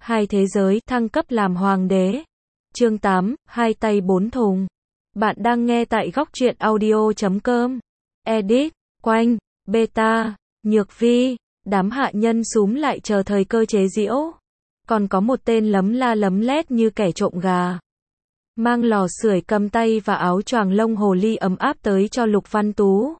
Hai thế giới, thăng cấp làm hoàng đế. Chương 8, hai tay bốn thùng. Bạn đang nghe tại góc truyện audio.com. Edit, Quanh, Beta, Nhược Vi, đám hạ nhân súm lại chờ thời cơ chế giễu. Còn có một tên lấm la lấm lét như kẻ trộm gà. Mang lò sưởi cầm tay và áo choàng lông hồ ly ấm áp tới cho Lục Văn Tú.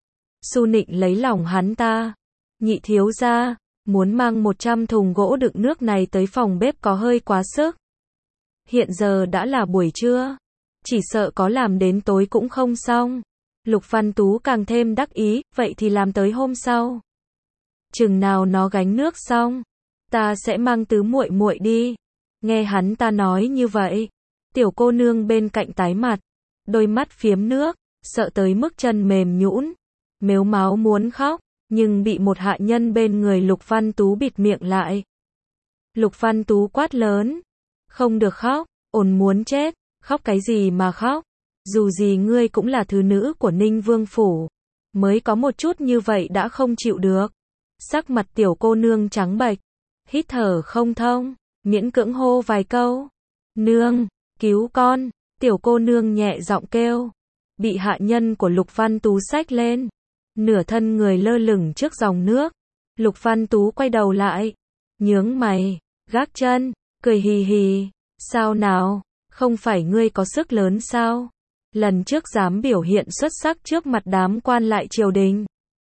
Su Nịnh lấy lòng hắn ta. Nhị thiếu gia, muốn mang 100 thùng gỗ đựng nước này tới phòng bếp có hơi quá sức. Hiện giờ đã là buổi trưa, chỉ sợ có làm đến tối cũng không xong. Lục Văn Tú càng thêm đắc ý, vậy thì làm tới hôm sau. Chừng nào nó gánh nước xong, ta sẽ mang tứ muội muội đi. Nghe hắn ta nói như vậy, tiểu cô nương bên cạnh tái mặt, đôi mắt phiếm nước, sợ tới mức chân mềm nhũn, mếu máo muốn khóc, nhưng bị một hạ nhân bên người Lục Văn Tú bịt miệng lại. Lục Văn Tú quát lớn, không được khóc, ồn muốn chết, khóc cái gì mà khóc, dù gì ngươi cũng là thứ nữ của Ninh Vương Phủ, mới có một chút như vậy đã không chịu được. Sắc mặt tiểu cô nương trắng bệch, hít thở không thông, miễn cưỡng hô vài câu, nương, cứu con, tiểu cô nương nhẹ giọng kêu, bị hạ nhân của Lục Văn Tú xách lên, nửa thân người lơ lửng trước dòng nước. Lục Văn Tú quay đầu lại, nhướng mày, gác chân, cười hì hì, sao nào, không phải ngươi có sức lớn sao? Lần trước dám biểu hiện xuất sắc trước mặt đám quan lại triều đình,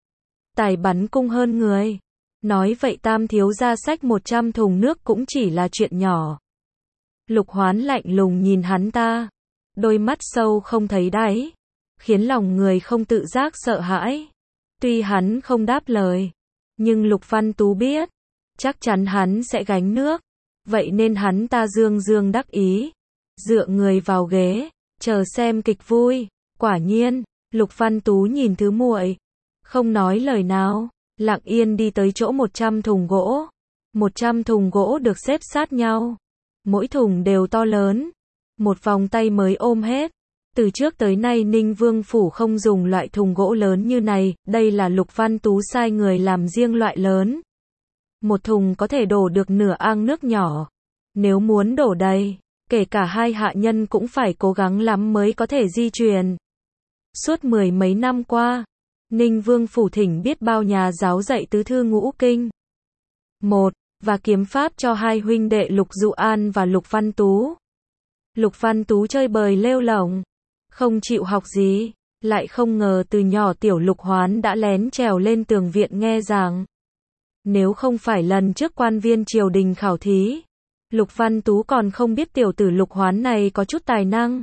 tài bắn cung hơn người. Nói vậy tam thiếu gia xách 100 thùng nước cũng chỉ là chuyện nhỏ. Lục Hoán lạnh lùng nhìn hắn ta, đôi mắt sâu không thấy đáy, khiến lòng người không tự giác sợ hãi. Tuy hắn không đáp lời, nhưng Lục Văn Tú biết, chắc chắn hắn sẽ gánh nước, vậy nên hắn ta dương dương đắc ý, dựa người vào ghế, chờ xem kịch vui. Quả nhiên, Lục Văn Tú nhìn thứ muội, không nói lời nào, lặng yên đi tới chỗ 100 thùng gỗ. 100 thùng gỗ được xếp sát nhau, mỗi thùng đều to lớn, một vòng tay mới ôm hết. Từ trước tới nay Ninh Vương Phủ không dùng loại thùng gỗ lớn như này, đây là Lục Văn Tú sai người làm riêng loại lớn. Một thùng có thể đổ được nửa ang nước nhỏ. Nếu muốn đổ đầy, kể cả hai hạ nhân cũng phải cố gắng lắm mới có thể di chuyển. Suốt 10 mấy năm qua, Ninh Vương Phủ thỉnh biết bao nhà giáo dạy tứ thư ngũ kinh. Và kiếm pháp cho hai huynh đệ Lục Dụ An và Lục Văn Tú. Lục Văn Tú chơi bời lêu lổng, không chịu học gì, lại không ngờ từ nhỏ tiểu Lục Hoán đã lén trèo lên tường viện nghe giảng. Nếu không phải lần trước quan viên triều đình khảo thí, Lục Văn Tú còn không biết tiểu tử Lục Hoán này có chút tài năng.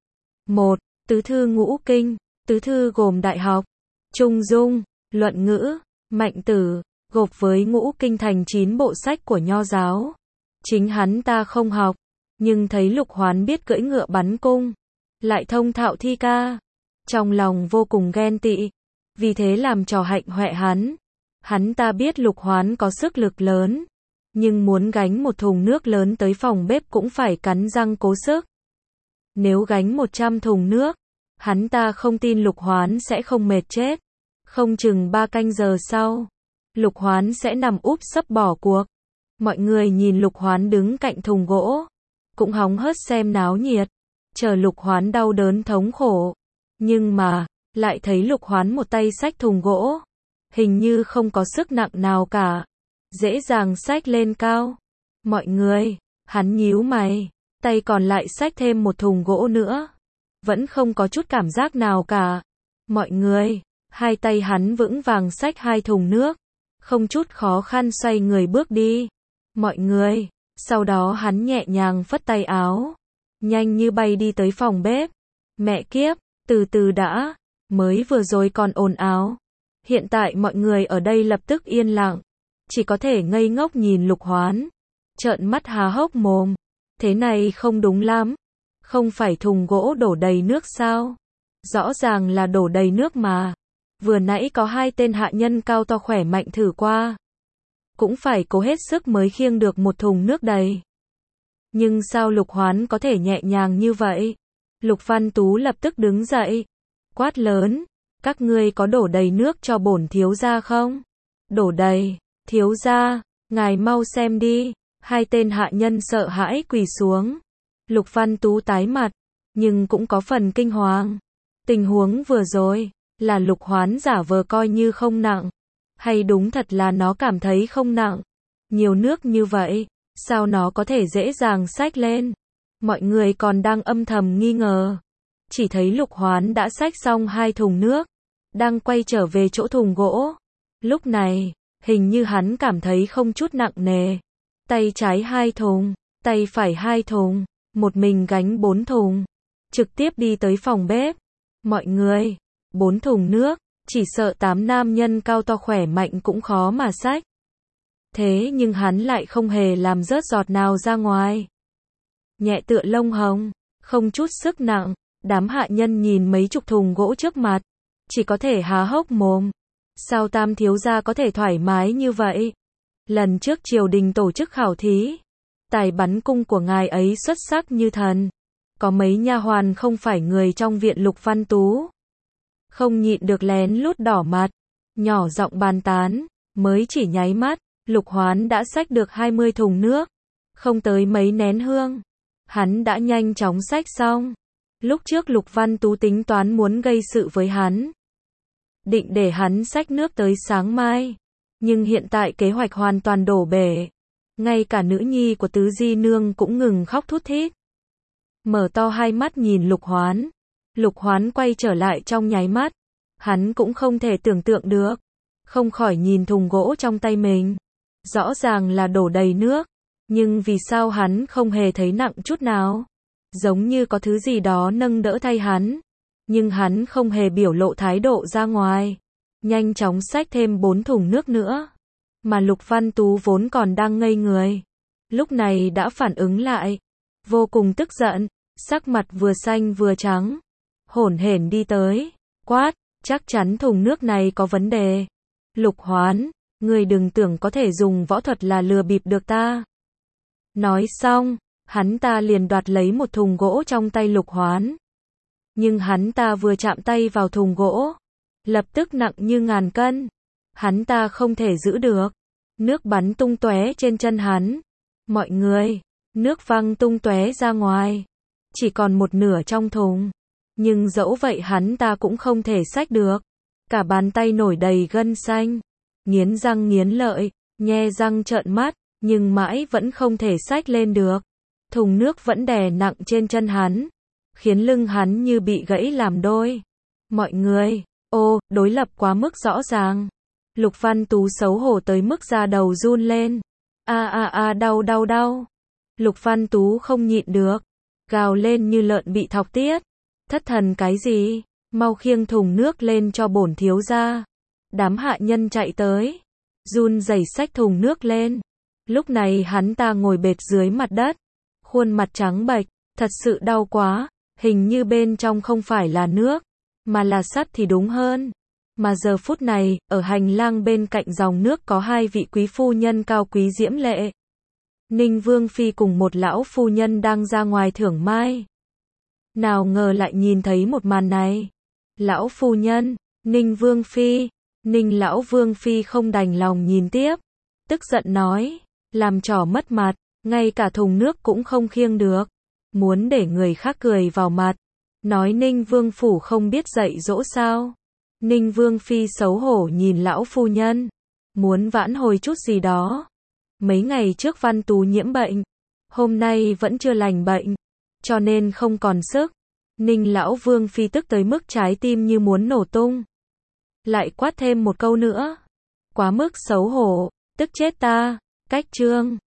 Tứ thư ngũ kinh. Tứ thư gồm đại học, trung dung, luận ngữ, mạnh tử, gộp với ngũ kinh thành 9 bộ sách của nho giáo. Chính hắn ta không học, nhưng thấy Lục Hoán biết cưỡi ngựa bắn cung, lại thông thạo thi ca, trong lòng vô cùng ghen tị, vì thế làm trò hạnh hoẹ hắn. Hắn ta biết Lục Hoán có sức lực lớn, nhưng muốn gánh một thùng nước lớn tới phòng bếp cũng phải cắn răng cố sức. Nếu gánh 100 thùng nước, hắn ta không tin Lục Hoán sẽ không mệt chết. Không chừng 3 canh giờ sau, Lục Hoán sẽ nằm úp sấp bỏ cuộc. Mọi người nhìn Lục Hoán đứng cạnh thùng gỗ, cũng hóng hớt xem náo nhiệt, chờ Lục Hoán đau đớn thống khổ. Nhưng mà, lại thấy Lục Hoán một tay xách thùng gỗ, hình như không có sức nặng nào cả, dễ dàng xách lên cao. Mọi người, hắn nhíu mày, tay còn lại xách thêm một thùng gỗ nữa, vẫn không có chút cảm giác nào cả. Mọi người, hai tay hắn vững vàng xách 2 thùng nước, không chút khó khăn xoay người bước đi. Mọi người, sau đó hắn nhẹ nhàng phất tay áo, nhanh như bay đi tới phòng bếp. Mẹ kiếp, từ từ đã, mới vừa rồi còn ồn ào. Hiện tại mọi người ở đây lập tức yên lặng, chỉ có thể ngây ngốc nhìn Lục Hoán, trợn mắt há hốc mồm. Thế này không đúng lắm, không phải thùng gỗ đổ đầy nước sao? Rõ ràng là đổ đầy nước mà. Vừa nãy có 2 tên hạ nhân cao to khỏe mạnh thử qua, cũng phải cố hết sức mới khiêng được một thùng nước đầy. Nhưng sao Lục Hoán có thể nhẹ nhàng như vậy? Lục Văn Tú lập tức đứng dậy, quát lớn, các ngươi có đổ đầy nước cho bổn thiếu gia không? Đổ đầy, thiếu gia, ngài mau xem đi. Hai tên hạ nhân sợ hãi quỳ xuống. Lục Văn Tú tái mặt, nhưng cũng có phần kinh hoàng. Tình huống vừa rồi, là Lục Hoán giả vờ coi như không nặng, hay đúng thật là nó cảm thấy không nặng. Nhiều nước như vậy, sao nó có thể dễ dàng xách lên? Mọi người còn đang âm thầm nghi ngờ. Chỉ thấy Lục Hoán đã xách xong 2 thùng nước, đang quay trở về chỗ thùng gỗ. Lúc này, hình như hắn cảm thấy không chút nặng nề. Tay trái 2 thùng, tay phải 2 thùng, một mình gánh 4 thùng. Trực tiếp đi tới phòng bếp. Mọi người, 4 thùng nước, chỉ sợ 8 nam nhân cao to khỏe mạnh cũng khó mà xách. Thế nhưng hắn lại không hề làm rớt giọt nào ra ngoài. Nhẹ tựa lông hồng, không chút sức nặng. Đám hạ nhân nhìn mấy chục thùng gỗ trước mặt, chỉ có thể há hốc mồm. Sao Tam thiếu gia có thể thoải mái như vậy? Lần trước triều đình tổ chức khảo thí, tài bắn cung của ngài ấy xuất sắc như thần. Có mấy nha hoàn không phải người trong viện Lục Văn Tú, không nhịn được lén lút đỏ mặt, nhỏ giọng bàn tán. Mới chỉ nháy mắt, Lục Hoán đã xách được 20 thùng nước, không tới mấy nén hương, hắn đã nhanh chóng xách xong. Lúc trước Lục Văn Tú tính toán muốn gây sự với hắn, định để hắn xách nước tới sáng mai, nhưng hiện tại kế hoạch hoàn toàn đổ bể. Ngay cả nữ nhi của Tứ Di Nương cũng ngừng khóc thút thít, mở to hai mắt nhìn Lục Hoán. Lục Hoán quay trở lại trong nháy mắt, hắn cũng không thể tưởng tượng được, không khỏi nhìn thùng gỗ trong tay mình. Rõ ràng là đổ đầy nước, nhưng vì sao hắn không hề thấy nặng chút nào? Giống như có thứ gì đó nâng đỡ thay hắn, nhưng hắn không hề biểu lộ thái độ ra ngoài. Nhanh chóng xách thêm 4 thùng nước nữa. Mà Lục Văn Tú vốn còn đang ngây người, lúc này đã phản ứng lại, vô cùng tức giận, sắc mặt vừa xanh vừa trắng, hổn hển đi tới, quát, chắc chắn thùng nước này có vấn đề. Lục Hoán, ngươi đừng tưởng có thể dùng võ thuật là lừa bịp được ta. Nói xong, hắn ta liền đoạt lấy một thùng gỗ trong tay Lục Hoán. Nhưng hắn ta vừa chạm tay vào thùng gỗ, lập tức nặng như ngàn cân. Hắn ta không thể giữ được. Nước bắn tung tóe trên chân hắn. Mọi người, nước văng tung tóe ra ngoài. Chỉ còn một nửa trong thùng. Nhưng dẫu vậy hắn ta cũng không thể xách được. Cả bàn tay nổi đầy gân xanh. Nghiến răng nghiến lợi, nhe răng trợn mắt, nhưng mãi vẫn không thể xách lên được. Thùng nước vẫn đè nặng trên chân hắn, khiến lưng hắn như bị gãy làm đôi. Mọi người, đối lập quá mức rõ ràng. Lục Văn Tú xấu hổ tới mức da đầu run lên. Đau. Lục Văn Tú không nhịn được, gào lên như lợn bị thọc tiết. Thất thần cái gì, mau khiêng thùng nước lên cho bổn thiếu gia. Đám hạ nhân chạy tới, run rẩy xách thùng nước lên. Lúc này hắn ta ngồi bệt dưới mặt đất, khuôn mặt trắng bệch, thật sự đau quá, hình như bên trong không phải là nước, mà là sắt thì đúng hơn. Mà giờ phút này, ở hành lang bên cạnh dòng nước có 2 vị quý phu nhân cao quý diễm lệ. Ninh Vương Phi cùng một lão phu nhân đang ra ngoài thưởng mai. Nào ngờ lại nhìn thấy một màn này. Lão phu nhân, Ninh Vương Phi, Ninh lão Vương Phi không đành lòng nhìn tiếp, tức giận nói, làm trò mất mặt, ngay cả thùng nước cũng không khiêng được, muốn để người khác cười vào mặt, nói Ninh Vương phủ không biết dạy dỗ sao. Ninh Vương Phi xấu hổ nhìn lão phu nhân, muốn vãn hồi chút gì đó. Mấy ngày trước Văn Tú nhiễm bệnh, hôm nay vẫn chưa lành bệnh, cho nên không còn sức. Ninh lão Vương Phi tức tới mức trái tim như muốn nổ tung. Lại quát thêm một câu nữa, quá mức xấu hổ, tức chết ta. Cách chương